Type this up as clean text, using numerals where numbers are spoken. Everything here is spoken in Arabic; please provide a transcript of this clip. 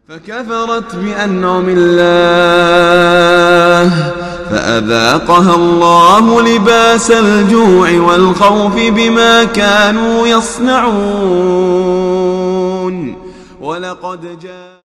فكفرت بأنعم الله فأذاقها الله لباس الجوع والخوف بما كانوا يصنعون. ولقد جاء